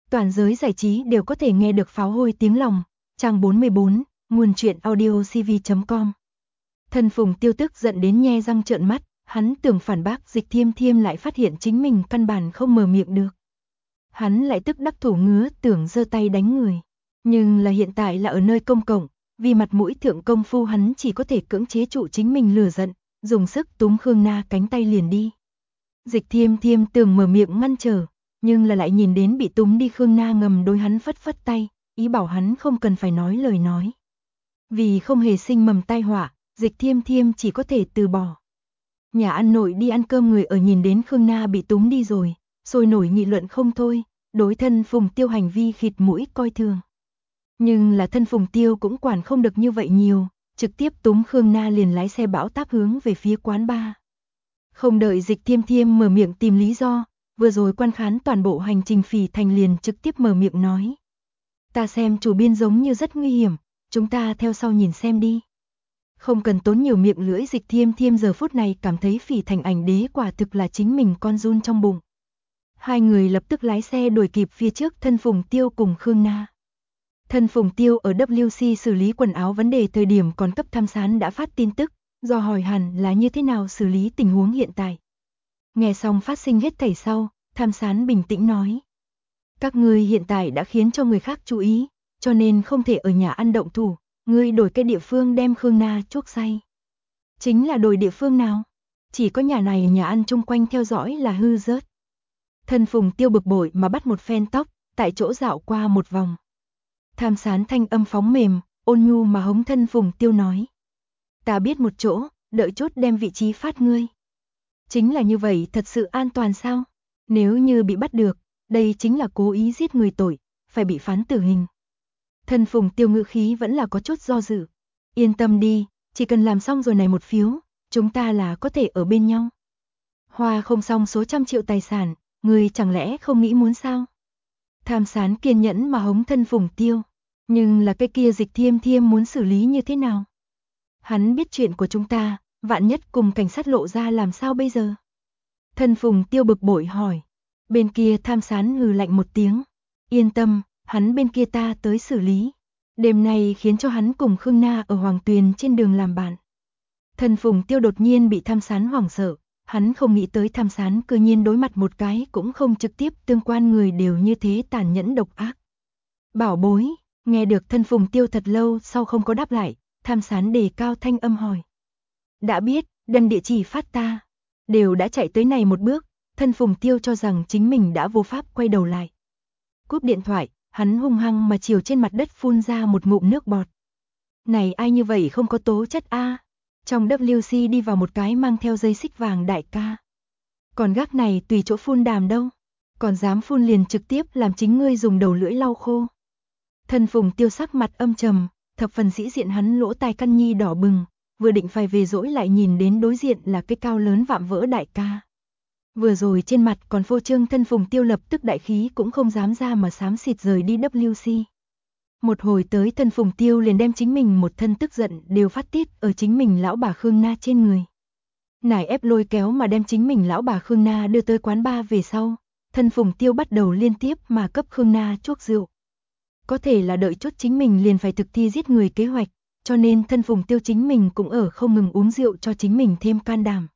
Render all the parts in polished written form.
Toàn giới giải trí đều có thể nghe được pháo hôi tiếng lòng. Trang 44, nguồn truyện audiocv.com. Thân Phùng Tiêu tức giận đến nhe răng trợn mắt, hắn tưởng phản bác Dịch Thiêm Thiêm lại phát hiện chính mình căn bản không mở miệng được. Hắn lại tức đắc thủ ngứa tưởng giơ tay đánh người. Nhưng là hiện tại là ở nơi công cộng, vì mặt mũi thượng công phu hắn chỉ có thể cưỡng chế trụ chính mình lửa giận, dùng sức túm Khương Na cánh tay liền đi. Dịch Thiêm Thiêm tưởng mở miệng ngăn trở, nhưng là lại nhìn đến bị túm đi Khương Na ngầm đối hắn phất phất tay, ý bảo hắn không cần phải nói lời nói. Vì không hề sinh mầm tai họa, Dịch Thiêm Thiêm chỉ có thể từ bỏ. Nhà ăn nội đi ăn cơm người ở nhìn đến Khương Na bị túm đi rồi, sôi nổi nghị luận không thôi, đối Thân Phùng Tiêu hành vi khịt mũi coi thường. Nhưng là Thân Phùng Tiêu cũng quản không được như vậy nhiều, trực tiếp túm Khương Na liền lái xe bão táp hướng về phía quán bar. Không đợi Dịch Thiêm Thiêm mở miệng tìm lý do, vừa rồi quan khán toàn bộ hành trình Phỉ Thành liền trực tiếp mở miệng nói. Ta xem chủ biên giống như rất nguy hiểm, chúng ta theo sau nhìn xem đi. Không cần tốn nhiều miệng lưỡi, Dịch Thiêm Thiêm giờ phút này cảm thấy Phỉ Thành ảnh đế quả thực là chính mình con giun trong bụng. Hai người lập tức lái xe đuổi kịp phía trước Thân Phùng Tiêu cùng Khương Na. Thân Phùng Tiêu ở WC xử lý quần áo vấn đề thời điểm còn cấp Tham Sán đã phát tin tức, do hỏi hẳn là như thế nào xử lý tình huống hiện tại. Nghe xong phát sinh hết thảy sau, Tham Sán bình tĩnh nói. Các ngươi hiện tại đã khiến cho người khác chú ý, cho nên không thể ở nhà ăn động thủ, ngươi đổi cái địa phương đem Khương Na chuốc say. Chính là đổi địa phương nào? Chỉ có nhà này nhà ăn chung quanh theo dõi là hư rớt. Thân Phùng Tiêu bực bội mà bắt một phen tóc, tại chỗ dạo qua một vòng. Tham Sán thanh âm phóng mềm, ôn nhu mà hống Thân Phùng Tiêu nói. Ta biết một chỗ, đợi chút đem vị trí phát ngươi. Chính là như vậy thật sự an toàn sao? Nếu như bị bắt được, đây chính là cố ý giết người tội, phải bị phán tử hình. Thân Phùng Tiêu ngữ khí vẫn là có chút do dự. Yên tâm đi, chỉ cần làm xong rồi này một phiếu, chúng ta là có thể ở bên nhau. Hoa không xong số trăm triệu tài sản, ngươi chẳng lẽ không nghĩ muốn sao? Tham Sán kiên nhẫn mà hống Thân Phùng Tiêu. Nhưng là cái kia Dịch Thiêm Thiêm muốn xử lý như thế nào? Hắn biết chuyện của chúng ta, vạn nhất cùng cảnh sát lộ ra làm sao bây giờ? Thân Phùng Tiêu bực bội hỏi. Bên kia Tham Sán hừ lạnh một tiếng. Yên tâm, hắn bên kia ta tới xử lý. Đêm nay khiến cho hắn cùng Khương Na ở Hoàng Tuyền trên đường làm bạn. Thân Phùng Tiêu đột nhiên bị Tham Sán hoảng sợ. Hắn không nghĩ tới Tham Sán cư nhiên đối mặt một cái cũng không trực tiếp tương quan người đều như thế tàn nhẫn độc ác. Bảo bối, nghe được Thân Phùng Tiêu thật lâu sau không có đáp lại, Tham Sán đề cao thanh âm hỏi. Đã biết, đem địa chỉ phát ta. Đều đã chạy tới này một bước, Thân Phùng Tiêu cho rằng chính mình đã vô pháp quay đầu lại. Cúp điện thoại, hắn hung hăng mà chiều trên mặt đất phun ra một ngụm nước bọt. Này ai như vậy không có tố chất a? Trong WC đi vào một cái mang theo dây xích vàng đại ca. Còn gác này tùy chỗ phun đàm đâu, còn dám phun liền trực tiếp làm chính ngươi dùng đầu lưỡi lau khô. Thân Phùng Tiêu sắc mặt âm trầm, thập phần sĩ diện hắn lỗ tai căn nhi đỏ bừng, vừa định phải về dỗi lại nhìn đến đối diện là cái cao lớn vạm vỡ đại ca. Vừa rồi trên mặt còn phô trương Thân Phùng Tiêu lập tức đại khí cũng không dám ra mà xám xịt rời đi WC. Một hồi tới Thân Phùng Tiêu liền đem chính mình một thân tức giận đều phát tiết ở chính mình lão bà Khương Na trên người. Nải ép lôi kéo mà đem chính mình lão bà Khương Na đưa tới quán bar về sau, Thân Phùng Tiêu bắt đầu liên tiếp mà cấp Khương Na chuốc rượu. Có thể là đợi chút chính mình liền phải thực thi giết người kế hoạch, cho nên Thân Phùng Tiêu chính mình cũng ở không ngừng uống rượu cho chính mình thêm can đảm.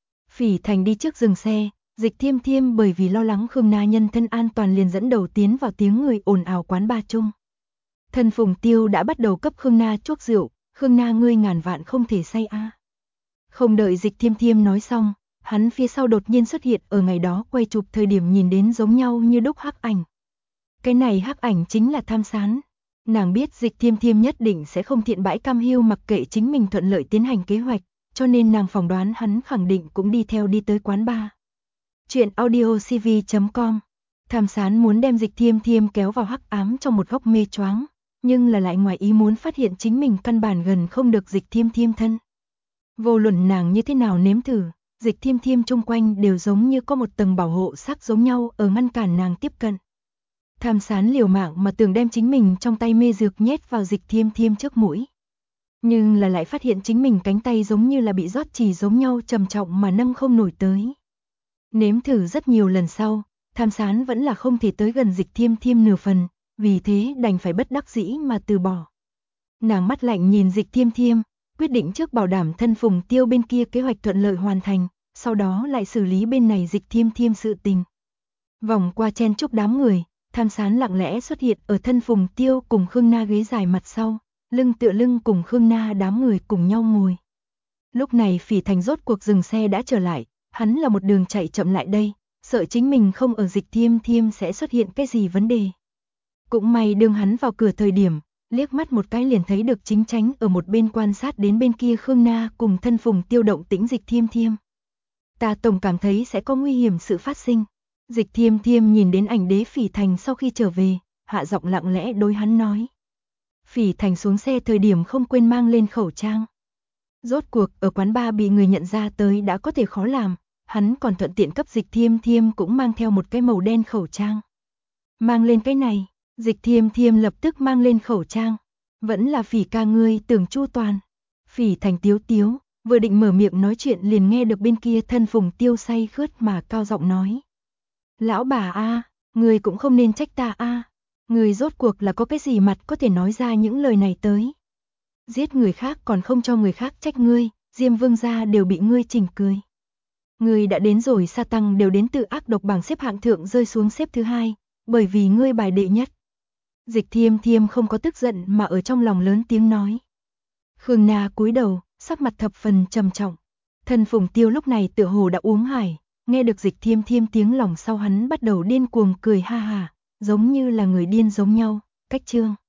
Phỉ Thành đi trước dừng xe, Dịch Thiêm Thiêm bởi vì lo lắng Khương Na nhân thân an toàn liền dẫn đầu tiến vào tiếng người ồn ào quán bar chung. Thân Phùng Tiêu đã bắt đầu cấp Khương Na chuốc rượu, Khương Na ngươi ngàn vạn không thể say a. Không đợi Dịch Thiêm Thiêm nói xong, hắn phía sau đột nhiên xuất hiện ở ngày đó quay chụp thời điểm nhìn đến giống nhau như đúc hắc ảnh. Cái này hắc ảnh chính là Tham Sán. Nàng biết Dịch Thiêm Thiêm nhất định sẽ không thiện bãi cam hiu mặc kệ chính mình thuận lợi tiến hành kế hoạch, cho nên nàng phỏng đoán hắn khẳng định cũng đi theo đi tới quán bar. Chuyện audiocv.com. Tham Sán muốn đem Dịch Thiêm Thiêm kéo vào hắc ám trong một góc mê choáng, nhưng là lại ngoài ý muốn phát hiện chính mình căn bản gần không được Dịch Thiêm Thiêm thân. Vô luận nàng như thế nào nếm thử, Dịch Thiêm Thiêm chung quanh đều giống như có một tầng bảo hộ sắc giống nhau ở ngăn cản nàng tiếp cận. Tham Sán liều mạng mà tưởng đem chính mình trong tay mê dược nhét vào Dịch Thiêm Thiêm trước mũi. Nhưng là lại phát hiện chính mình cánh tay giống như là bị rót chỉ giống nhau trầm trọng mà nâng không nổi tới. Nếm thử rất nhiều lần sau, Tham Sán vẫn là không thể tới gần Dịch Thiêm Thiêm nửa phần, vì thế đành phải bất đắc dĩ mà từ bỏ. Nàng mắt lạnh nhìn Dịch Thiêm Thiêm, quyết định trước bảo đảm thân Phùng Tiêu bên kia kế hoạch thuận lợi hoàn thành, sau đó lại xử lý bên này Dịch Thiêm Thiêm sự tình. Vòng qua chen chúc đám người, Tham Sán lặng lẽ xuất hiện ở thân Phùng Tiêu cùng Khương Na ghế dài mặt sau, lưng tựa lưng cùng Khương Na đám người cùng nhau ngồi. Lúc này Phỉ Thành rốt cuộc dừng xe đã trở lại, hắn là một đường chạy chậm lại đây, sợ chính mình không ở Dịch Thiêm Thiêm sẽ xuất hiện cái gì vấn đề. Cũng may đương hắn vào cửa thời điểm, liếc mắt một cái liền thấy được chính tránh ở một bên quan sát đến bên kia Khương Na cùng thân Phùng Tiêu động tĩnh Dịch Thiêm Thiêm. Ta tổng cảm thấy sẽ có nguy hiểm sự phát sinh. Dịch Thiêm Thiêm nhìn đến ảnh đế Phỉ Thành sau khi trở về, hạ giọng lặng lẽ đối hắn nói. Phỉ Thành xuống xe thời điểm không quên mang lên khẩu trang. Rốt cuộc ở quán bar bị người nhận ra tới đã có thể khó làm, hắn còn thuận tiện cấp Dịch Thiêm Thiêm cũng mang theo một cái màu đen khẩu trang. Mang lên cái này, Dịch Thiêm Thiêm lập tức mang lên khẩu trang. Vẫn là Phỉ ca ngươi tưởng chu toàn. Phỉ Thành tiếu tiếu, vừa định mở miệng nói chuyện liền nghe được bên kia thân Phùng Tiêu say khướt mà cao giọng nói. Lão bà a, người cũng không nên trách ta a, người rốt cuộc là có cái gì mặt có thể nói ra những lời này tới. Giết người khác còn không cho người khác trách ngươi, Diêm Vương gia đều bị ngươi chỉnh cười. Ngươi đã đến rồi, sa tăng đều đến từ ác độc bảng xếp hạng thượng rơi xuống xếp thứ 2, bởi vì ngươi bài đệ nhất. Dịch Thiêm Thiêm không có tức giận mà ở trong lòng lớn tiếng nói. Khương Na cúi đầu, sắc mặt thập phần trầm trọng. Thân Phùng Tiêu lúc này tựa hồ đã uống hải, nghe được Dịch Thiêm Thiêm tiếng lòng sau hắn bắt đầu điên cuồng cười ha ha, giống như là người điên giống nhau, cách trương.